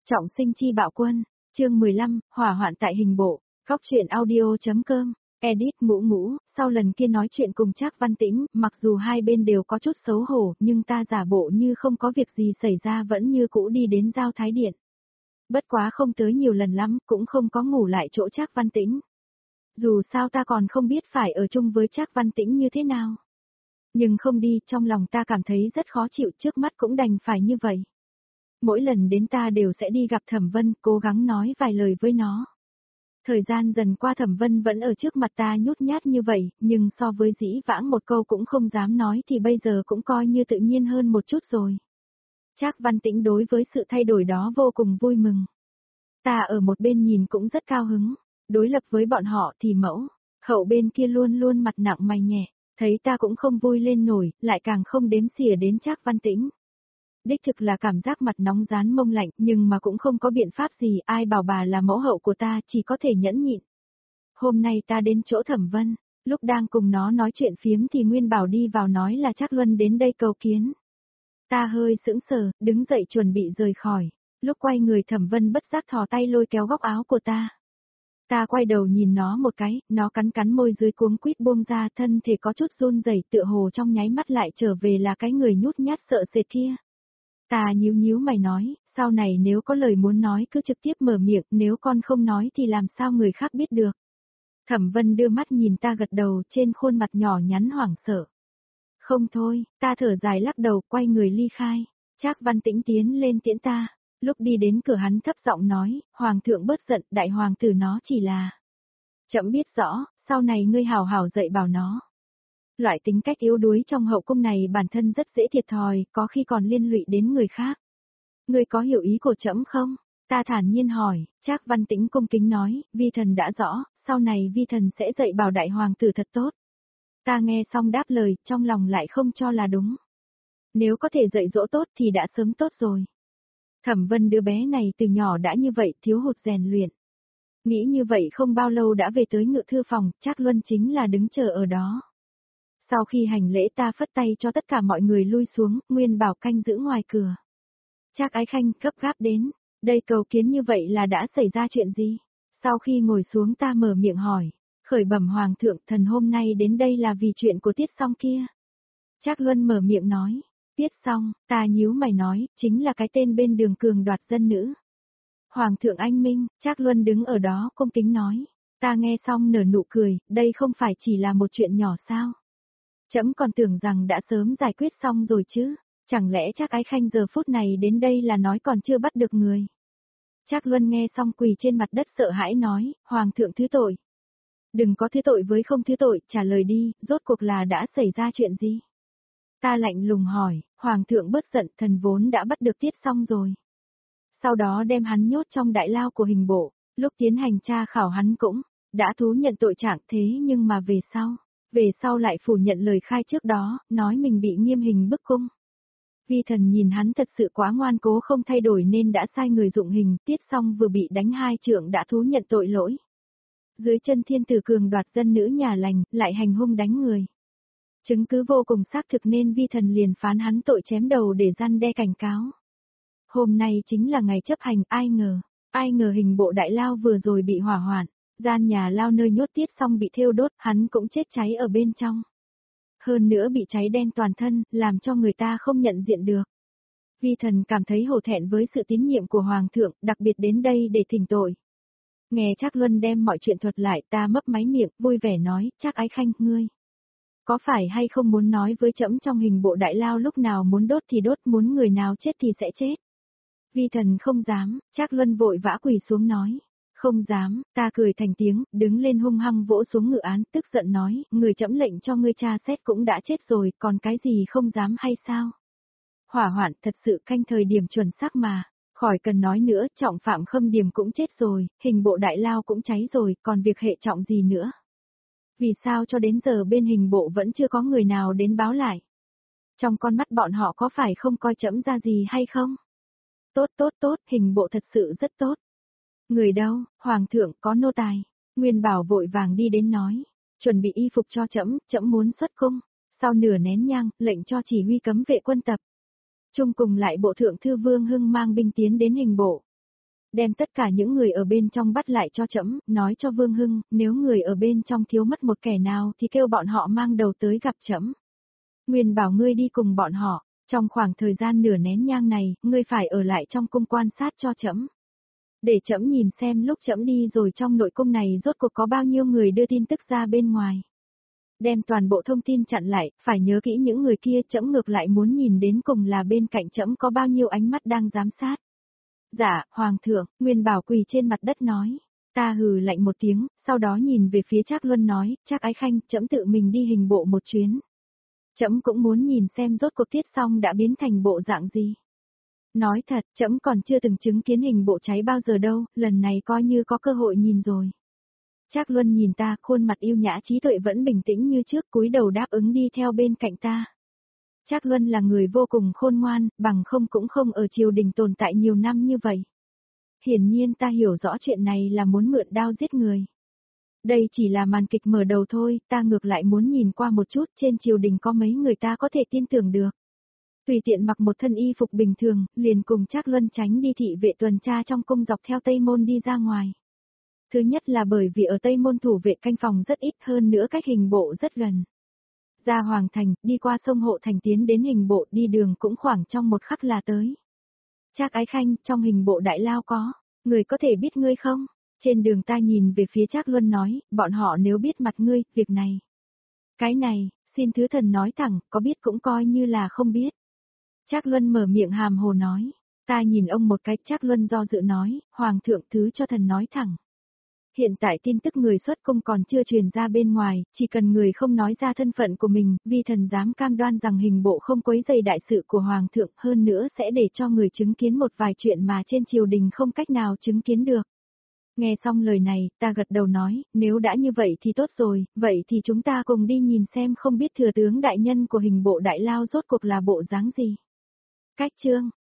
Trọng sinh chi bạo quân, chương 15, hỏa hoạn tại hình bộ, góc truyện audio.com, edit Ngũ Ngũ. Sau lần kia nói chuyện cùng Trác Văn Tĩnh, mặc dù hai bên đều có chút xấu hổ, nhưng ta giả bộ như không có việc gì xảy ra vẫn như cũ đi đến Giao Thái Điện. Bất quá không tới nhiều lần lắm, cũng không có ngủ lại chỗ Trác Văn Tĩnh. Dù sao ta còn không biết phải ở chung với Trác Văn Tĩnh như thế nào. Nhưng không đi, trong lòng ta cảm thấy rất khó chịu, trước mắt cũng đành phải như vậy. Mỗi lần đến ta đều sẽ đi gặp Thẩm Vân, cố gắng nói vài lời với nó. Thời gian dần qua Thẩm Vân vẫn ở trước mặt ta nhút nhát như vậy, nhưng so với dĩ vãng một câu cũng không dám nói thì bây giờ cũng coi như tự nhiên hơn một chút rồi. Trác Văn Tĩnh đối với sự thay đổi đó vô cùng vui mừng. Ta ở một bên nhìn cũng rất cao hứng, đối lập với bọn họ thì mẫu, hậu bên kia luôn luôn mặt nặng mày nhẹ, thấy ta cũng không vui lên nổi, lại càng không đếm xỉa đến Trác Văn Tĩnh. Đích thực là cảm giác mặt nóng rán mông lạnh, nhưng mà cũng không có biện pháp gì, ai bảo bà là mẫu hậu của ta, chỉ có thể nhẫn nhịn. Hôm nay ta đến chỗ Thẩm Vân, lúc đang cùng nó nói chuyện phiếm thì Nguyên Bảo đi vào nói là Trác Luân đến đây cầu kiến. Ta hơi sững sờ, đứng dậy chuẩn bị rời khỏi, lúc quay người Thẩm Vân bất giác thò tay lôi kéo góc áo của ta. Ta quay đầu nhìn nó một cái, nó cắn cắn môi dưới cuống quýt buông ra, thân thể có chút run rẩy, tựa hồ trong nháy mắt lại trở về là cái người nhút nhát sợ sệt kia. Ta nhíu mày nói, sau này nếu có lời muốn nói cứ trực tiếp mở miệng, nếu con không nói thì làm sao người khác biết được. Thẩm Vân đưa mắt nhìn ta gật đầu, trên khuôn mặt nhỏ nhắn hoảng sợ. Không thôi, ta thở dài lắc đầu, quay người ly khai. Trác Văn Tĩnh tiến lên tiễn ta, lúc đi đến cửa hắn thấp giọng nói, Hoàng thượng bớt giận, đại hoàng tử nó chỉ là. Trẫm biết rõ, sau này ngươi hảo hảo dạy bảo nó. Loại tính cách yếu đuối trong hậu cung này bản thân rất dễ thiệt thòi, có khi còn liên lụy đến người khác. Ngươi có hiểu ý của trẫm không? Ta thản nhiên hỏi. Trác Văn Tĩnh cung kính nói, vi thần đã rõ, sau này vi thần sẽ dạy bảo đại hoàng tử thật tốt. Ta nghe xong đáp lời, trong lòng lại không cho là đúng. Nếu có thể dạy dỗ tốt thì đã sớm tốt rồi. Thẩm Vân đứa bé này từ nhỏ đã như vậy, thiếu hụt rèn luyện. Nghĩ như vậy không bao lâu đã về tới ngự thư phòng, Trác Luân chính là đứng chờ ở đó. Sau khi hành lễ ta phất tay cho tất cả mọi người lui xuống, Nguyên Bảo canh giữ ngoài cửa. Trác Ái Khanh gấp gáp đến, đây cầu kiến như vậy là đã xảy ra chuyện gì? Sau khi ngồi xuống ta mở miệng hỏi, khởi bẩm Hoàng thượng, thần hôm nay đến đây là vì chuyện của Tiết Song kia. Trác Luân mở miệng nói, Tiết Song, ta nhíu mày nói, chính là cái tên bên đường cường đoạt dân nữ. Hoàng thượng anh minh, Trác Luân đứng ở đó cung kính nói, ta nghe xong nở nụ cười, đây không phải chỉ là một chuyện nhỏ sao? Trẫm còn tưởng rằng đã sớm giải quyết xong rồi chứ, chẳng lẽ Trác Ái Khanh giờ phút này đến đây là nói còn chưa bắt được người. Trác Luân nghe xong quỳ trên mặt đất sợ hãi nói, Hoàng thượng thứ tội. Đừng có thứ tội với không thứ tội, trả lời đi, rốt cuộc là đã xảy ra chuyện gì? Ta lạnh lùng hỏi, Hoàng thượng bớt giận, thần vốn đã bắt được Tiết Song rồi. Sau đó đem hắn nhốt trong đại lao của hình bộ, lúc tiến hành tra khảo hắn cũng đã thú nhận tội trạng, thế nhưng mà về sau lại phủ nhận lời khai trước đó, nói mình bị nghiêm hình bức cung. Vi thần nhìn hắn thật sự quá ngoan cố không thay đổi nên đã sai người dụng hình, Tiết Song vừa bị đánh 2 trượng đã thú nhận tội lỗi. Dưới chân thiên tử cường đoạt dân nữ nhà lành, lại hành hung đánh người. Chứng cứ vô cùng xác thực nên vi thần liền phán hắn tội chém đầu để răn đe cảnh cáo. Hôm nay chính là ngày chấp hành, ai ngờ hình bộ đại lao vừa rồi bị hỏa hoạn, gian nhà lao nơi nhốt Tiết Song bị thiêu đốt, hắn cũng chết cháy ở bên trong. Hơn nữa bị cháy đen toàn thân, làm cho người ta không nhận diện được. Vi thần cảm thấy hổ thẹn với sự tín nhiệm của Hoàng thượng, đặc biệt đến đây để thỉnh tội. Nghe Trác Luân đem mọi chuyện thuật lại, ta mấp máy miệng, vui vẻ nói, Trác Ái Khanh, ngươi có phải hay không muốn nói với trẫm trong hình bộ đại lao lúc nào muốn đốt thì đốt, muốn người nào chết thì sẽ chết? Vi thần không dám, Trác Luân vội vã quỳ xuống nói. Không dám, ta cười thành tiếng, đứng lên hung hăng vỗ xuống ngự án, tức giận nói, người trẫm lệnh cho ngươi tra xét cũng đã chết rồi, còn cái gì không dám hay sao? Hỏa hoạn thật sự canh thời điểm chuẩn xác mà, khỏi cần nói nữa, trọng phạm Khâm Điềm cũng chết rồi, hình bộ đại lao cũng cháy rồi, còn việc hệ trọng gì nữa? Vì sao cho đến giờ bên hình bộ vẫn chưa có người nào đến báo lại? Trong con mắt bọn họ có phải không coi trẫm ra gì hay không? Tốt, hình bộ thật sự rất tốt. Người đâu, Hoàng thượng, có nô tài. Nguyên Bảo vội vàng đi đến nói, chuẩn bị y phục cho trẫm, trẫm muốn xuất cung. Sau nửa nén nhang, lệnh cho chỉ huy cấm vệ quân tập. Chung cùng lại bộ thượng thư Vương Hưng mang binh tiến đến hình bộ. Đem tất cả những người ở bên trong bắt lại cho trẫm, nói cho Vương Hưng, nếu người ở bên trong thiếu mất một kẻ nào thì kêu bọn họ mang đầu tới gặp trẫm. Nguyên bảo ngươi đi cùng bọn họ, trong khoảng thời gian nửa nén nhang này, ngươi phải ở lại trong cung quan sát cho trẫm. Để trẫm nhìn xem lúc trẫm đi rồi trong nội cung này rốt cuộc có bao nhiêu người đưa tin tức ra bên ngoài. Đem toàn bộ thông tin chặn lại, phải nhớ kỹ những người kia, trẫm ngược lại muốn nhìn đến cùng là bên cạnh trẫm có bao nhiêu ánh mắt đang giám sát. Dạ, Hoàng thượng, Nguyên Bảo quỳ trên mặt đất nói. Ta hừ lạnh một tiếng, sau đó nhìn về phía Trác Luân nói, Trác Ái Khanh, trẫm tự mình đi hình bộ một chuyến. Trẫm cũng muốn nhìn xem rốt cuộc Tiết Song đã biến thành bộ dạng gì. Nói thật, trẫm còn chưa từng chứng kiến hình bộ cháy bao giờ đâu, lần này coi như có cơ hội nhìn rồi. Trác Luân nhìn ta, khuôn mặt yêu nhã trí tuệ vẫn bình tĩnh như trước, cúi đầu đáp ứng đi theo bên cạnh ta. Trác Luân là người vô cùng khôn ngoan, bằng không cũng không ở triều đình tồn tại nhiều năm như vậy. Hiển nhiên ta hiểu rõ chuyện này là muốn mượn đao giết người. Đây chỉ là màn kịch mở đầu thôi, ta ngược lại muốn nhìn qua một chút trên triều đình có mấy người ta có thể tin tưởng được. Tùy tiện mặc một thân y phục bình thường, liền cùng Trác Luân tránh đi thị vệ tuần tra trong cung dọc theo Tây Môn đi ra ngoài. Thứ nhất là bởi vì ở Tây Môn thủ vệ canh phòng rất ít, hơn nữa cách hình bộ rất gần. Ra Hoàng Thành, đi qua sông Hộ Thành tiến đến hình bộ, đi đường cũng khoảng trong một khắc là tới. Trác Ái Khanh, trong hình bộ đại lao có, người có thể biết ngươi không? Trên đường ta nhìn về phía Trác Luân nói, bọn họ nếu biết mặt ngươi, việc này. Cái này, xin thứ thần nói thẳng, có biết cũng coi như là không biết. Trác Luân mở miệng hàm hồ nói, ta nhìn ông một cái, Trác Luân do dự nói, Hoàng thượng thứ cho thần nói thẳng. Hiện tại tin tức người xuất cung còn chưa truyền ra bên ngoài, chỉ cần người không nói ra thân phận của mình, vi thần dám cam đoan rằng hình bộ không quấy rầy đại sự của Hoàng thượng, hơn nữa sẽ để cho người chứng kiến một vài chuyện mà trên triều đình không cách nào chứng kiến được. Nghe xong lời này, ta gật đầu nói, nếu đã như vậy thì tốt rồi, vậy thì chúng ta cùng đi nhìn xem không biết thừa tướng đại nhân của hình bộ đại lao rốt cuộc là bộ dáng gì. Cách chương